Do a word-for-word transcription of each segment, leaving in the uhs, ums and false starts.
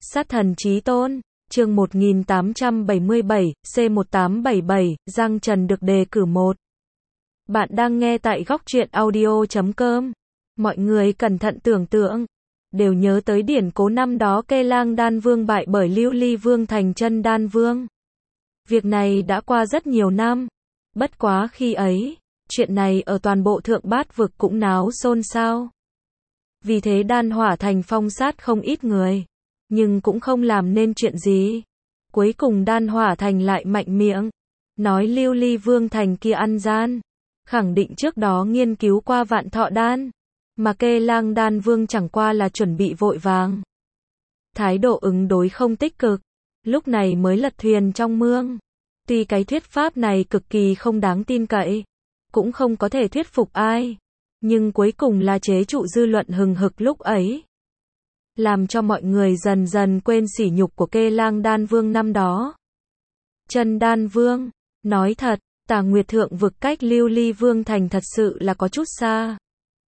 Sát thần chí tôn, chương một nghìn tám trăm bảy mươi bảy, C một tám bảy bảy, Giang Trần được đề cử một. Bạn đang nghe tại góc truyện audio chấm com. Mọi người cẩn thận tưởng tượng, đều nhớ tới điển cố năm đó Kê Lang Đan Vương bại bởi Lưu Ly Vương thành Chân Đan Vương. Việc này đã qua rất nhiều năm, bất quá khi ấy, chuyện này ở toàn bộ thượng bát vực cũng náo xôn xao. Vì thế Đan Hỏa Thành phong sát không ít người, nhưng cũng không làm nên chuyện gì. Cuối cùng Đan Hỏa Thành lại mạnh miệng, nói Lưu Ly Vương thành kia ăn gian, khẳng định trước đó nghiên cứu qua Vạn Thọ Đan, mà Kê Lang Đan Vương chẳng qua là chuẩn bị vội vàng. Thái độ ứng đối không tích cực, lúc này mới lật thuyền trong mương. Tuy cái thuyết pháp này cực kỳ không đáng tin cậy, cũng không có thể thuyết phục ai, nhưng cuối cùng là chế trụ dư luận hừng hực lúc ấy, làm cho mọi người dần dần quên sỉ nhục của Kê Lang Đan Vương năm đó. Chân Đan Vương, nói thật, Tà Nguyệt Thượng vực cách Lưu Ly Vương thành thật sự là có chút xa.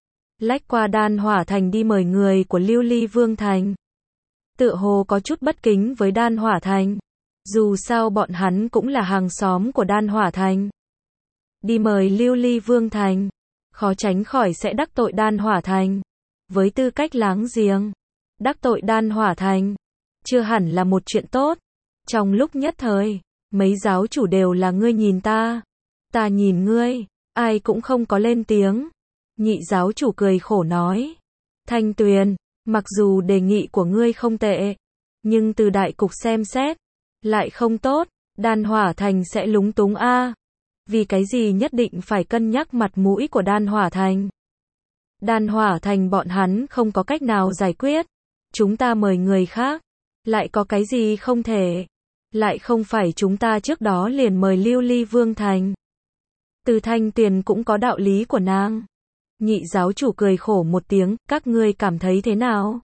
Lách qua Đan Hỏa Thành đi mời người của Lưu Ly Vương thành, tựa hồ có chút bất kính với Đan Hỏa Thành. Dù sao bọn hắn cũng là hàng xóm của Đan Hỏa Thành. Đi mời Lưu Ly Vương thành, khó tránh khỏi sẽ đắc tội Đan Hỏa Thành. Với tư cách láng giềng, đắc tội Đan Hỏa Thành, chưa hẳn là một chuyện tốt. Trong lúc nhất thời, mấy giáo chủ đều là ngươi nhìn ta, ta nhìn ngươi, ai cũng không có lên tiếng. Nhị giáo chủ cười khổ nói, Thanh Tuyền, mặc dù đề nghị của ngươi không tệ, nhưng từ đại cục xem xét, lại không tốt, Đan Hỏa Thành sẽ lúng túng a. À. Vì cái gì nhất định phải cân nhắc mặt mũi của Đan Hỏa Thành? Đan Hỏa Thành bọn hắn không có cách nào giải quyết, chúng ta mời người khác, lại có cái gì không thể? Lại không phải chúng ta trước đó liền mời Lưu Ly Vương thành. Từ Thanh Tuyền cũng có đạo lý của nàng. Nhị giáo chủ cười khổ một tiếng, các ngươi cảm thấy thế nào?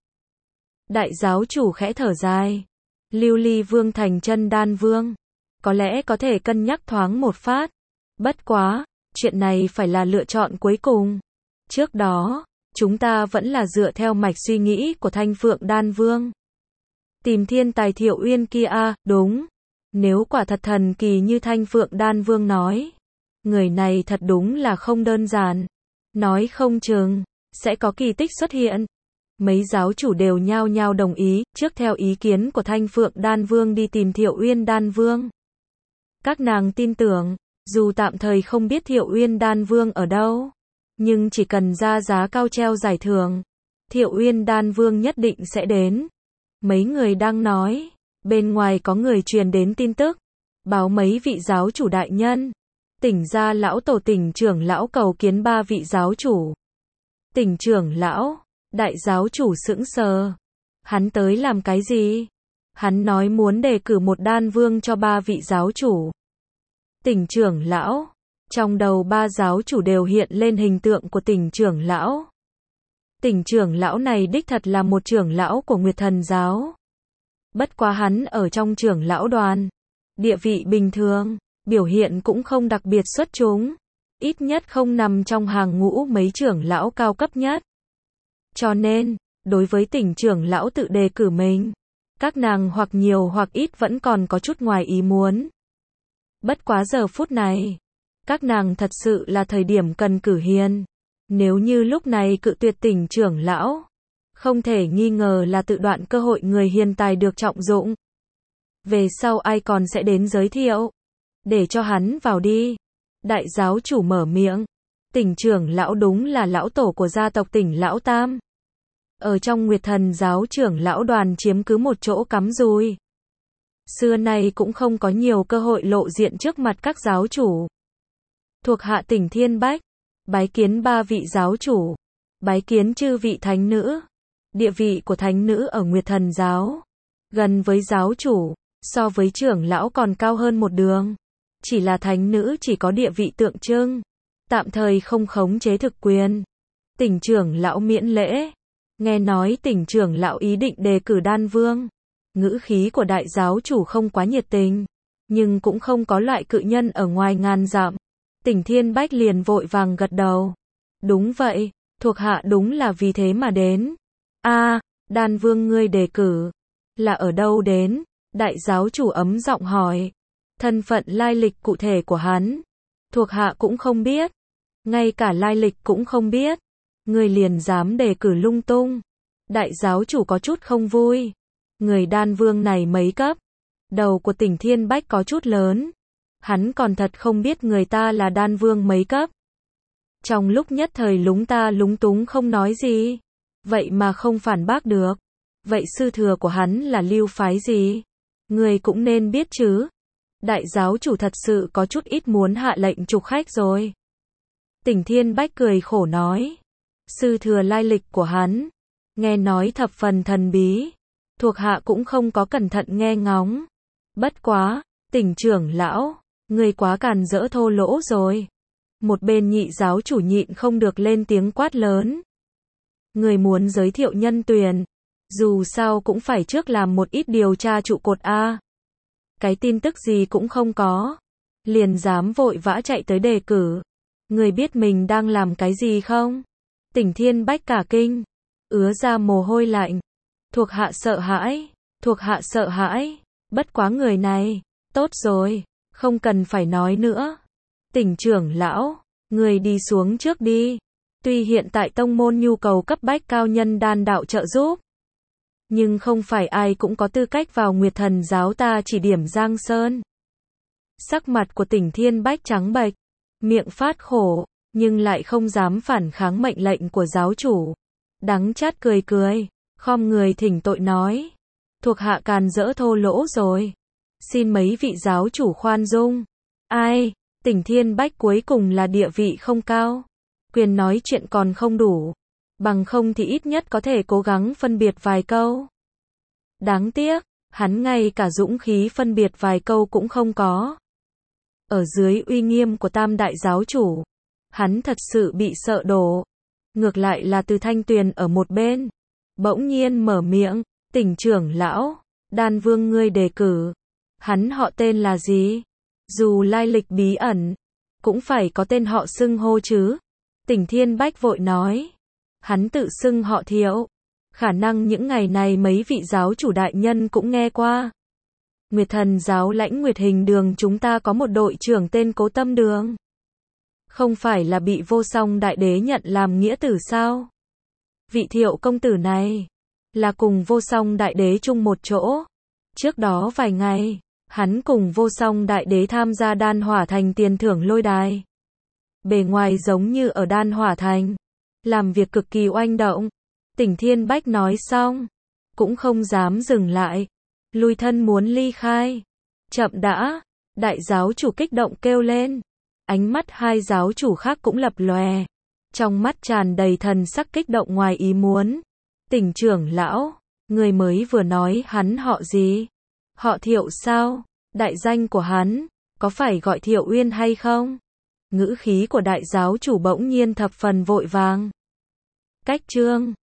Đại giáo chủ khẽ thở dài. Lưu Ly Vương thành Chân Đan Vương, có lẽ có thể cân nhắc thoáng một phát. Bất quá, chuyện này phải là lựa chọn cuối cùng. Trước đó, chúng ta vẫn là dựa theo mạch suy nghĩ của Thanh Phượng Đan Vương. Tìm thiên tài Thiệu Uyên kia a, đúng. Nếu quả thật thần kỳ như Thanh Phượng Đan Vương nói, người này thật đúng là không đơn giản. Nói không chừng, sẽ có kỳ tích xuất hiện. Mấy giáo chủ đều nhao nhao đồng ý, trước theo ý kiến của Thanh Phượng Đan Vương đi tìm Thiệu Uyên Đan Vương. Các nàng tin tưởng, dù tạm thời không biết Thiệu Uyên Đan Vương ở đâu, nhưng chỉ cần ra giá cao treo giải thưởng, Thiệu Uyên Đan Vương nhất định sẽ đến. Mấy người đang nói, bên ngoài có người truyền đến tin tức, báo mấy vị giáo chủ đại nhân, Tỉnh gia lão tổ Tỉnh trưởng lão cầu kiến ba vị giáo chủ. Tỉnh trưởng lão, đại giáo chủ sững sờ. Hắn tới làm cái gì? Hắn nói muốn đề cử một đan vương cho ba vị giáo chủ. Tỉnh trưởng lão, trong đầu ba giáo chủ đều hiện lên hình tượng của tỉnh trưởng lão. Tỉnh trưởng lão này đích thật là một trưởng lão của Nguyệt Thần giáo. Bất quá hắn ở trong trưởng lão đoàn, địa vị bình thường, biểu hiện cũng không đặc biệt xuất chúng, ít nhất không nằm trong hàng ngũ mấy trưởng lão cao cấp nhất. Cho nên, đối với tỉnh trưởng lão tự đề cử mình, các nàng hoặc nhiều hoặc ít vẫn còn có chút ngoài ý muốn. Bất quá giờ phút này, các nàng thật sự là thời điểm cần cử hiền. Nếu như lúc này cự tuyệt tỉnh trưởng lão, không thể nghi ngờ là tự đoạn cơ hội người hiền tài được trọng dụng. Về sau ai còn sẽ đến giới thiệu? Để cho hắn vào đi. Đại giáo chủ mở miệng. Tỉnh trưởng lão đúng là lão tổ của gia tộc Tỉnh Lão Tam. Ở trong Nguyệt Thần giáo trưởng lão đoàn chiếm cứ một chỗ cắm rùi. Xưa nay cũng không có nhiều cơ hội lộ diện trước mặt các giáo chủ. Thuộc hạ Tỉnh Thiên Bách, bái kiến ba vị giáo chủ, bái kiến chư vị thánh nữ. Địa vị của thánh nữ ở Nguyệt Thần giáo, gần với giáo chủ, so với trưởng lão còn cao hơn một đường. Chỉ là thánh nữ chỉ có địa vị tượng trưng, tạm thời không khống chế thực quyền. Tỉnh trưởng lão miễn lễ. Nghe nói tỉnh trưởng lão ý định đề cử đan vương. Ngữ khí của đại giáo chủ không quá nhiệt tình, nhưng cũng không có loại cự nhân ở ngoài ngàn dặm. Tỉnh Thiên Bách liền vội vàng gật đầu. Đúng vậy, thuộc hạ đúng là vì thế mà đến. A, đan vương ngươi đề cử. Là ở đâu đến? Đại giáo chủ ấm giọng hỏi. Thân phận lai lịch cụ thể của hắn, thuộc hạ cũng không biết. Ngay cả lai lịch cũng không biết. Người liền dám đề cử lung tung. Đại giáo chủ có chút không vui. Người đan vương này mấy cấp? Đầu của Tỉnh Thiên Bách có chút lớn. Hắn còn thật không biết người ta là đan vương mấy cấp. Trong lúc nhất thời lúng ta lúng túng không nói gì. Vậy mà không phản bác được. Vậy sư thừa của hắn là lưu phái gì? Người cũng nên biết chứ. Đại giáo chủ thật sự có chút ít muốn hạ lệnh trục khách rồi. Tỉnh Thiên Bách cười khổ nói. Sư thừa lai lịch của hắn, nghe nói thập phần thần bí. Thuộc hạ cũng không có cẩn thận nghe ngóng. Bất quá, Tỉnh trưởng lão, người quá càn rỡ thô lỗ rồi. Một bên nhị giáo chủ nhịn không được lên tiếng quát lớn. Người muốn giới thiệu nhân tuyển, dù sao cũng phải trước làm một ít điều tra trụ cột a. Cái tin tức gì cũng không có, liền dám vội vã chạy tới đề cử. Người biết mình đang làm cái gì không? Tỉnh Thiên Bách cả kinh, ứa ra mồ hôi lạnh. Thuộc hạ sợ hãi, thuộc hạ sợ hãi. Bất quá người này, tốt rồi, không cần phải nói nữa. Tỉnh trưởng lão, người đi xuống trước đi. Tuy hiện tại tông môn nhu cầu cấp bách cao nhân đan đạo trợ giúp, nhưng không phải ai cũng có tư cách vào Nguyệt Thần giáo ta chỉ điểm Giang Sơn. Sắc mặt của Tỉnh Thiên Bách trắng bệch, miệng phát khổ, nhưng lại không dám phản kháng mệnh lệnh của giáo chủ. Đắng chát cười cười, khom người thỉnh tội nói. Thuộc hạ càn rỡ thô lỗ rồi. Xin mấy vị giáo chủ khoan dung. Ai, Tỉnh Thiên Bách cuối cùng là địa vị không cao. Quyền nói chuyện còn không đủ. Bằng không thì ít nhất có thể cố gắng phân biệt vài câu. Đáng tiếc, hắn ngay cả dũng khí phân biệt vài câu cũng không có. Ở dưới uy nghiêm của tam đại giáo chủ, hắn thật sự bị sợ đổ. Ngược lại là Từ Thanh Tuyền ở một bên, bỗng nhiên mở miệng. Tỉnh trưởng lão, đan vương ngươi đề cử. Hắn họ tên là gì? Dù lai lịch bí ẩn, cũng phải có tên họ xưng hô chứ. Tỉnh Thiên Bách vội nói. Hắn tự xưng họ Thiệu. Khả năng những ngày này mấy vị giáo chủ đại nhân cũng nghe qua. Nguyệt Thần giáo lãnh Nguyệt Hình Đường chúng ta có một đội trưởng tên Cố Tâm Đường. Không phải là bị Vô Song Đại Đế nhận làm nghĩa tử sao? Vị Thiệu công tử này là cùng Vô Song Đại Đế chung một chỗ. Trước đó vài ngày, hắn cùng Vô Song Đại Đế tham gia Đan Hỏa Thành tiền thưởng lôi đài. Bề ngoài giống như ở Đan Hỏa Thành, làm việc cực kỳ oanh động. Tỉnh Thiên Bách nói xong, cũng không dám dừng lại, lùi thân muốn ly khai. Chậm đã, đại giáo chủ kích động kêu lên. Ánh mắt hai giáo chủ khác cũng lập lòe, trong mắt tràn đầy thần sắc kích động ngoài ý muốn. Tỉnh trưởng lão, người mới vừa nói hắn họ gì? Họ Thiệu sao? Đại danh của hắn, có phải gọi Thiệu Uyên hay không? Ngữ khí của đại giáo chủ bỗng nhiên thập phần vội vàng. Cách chương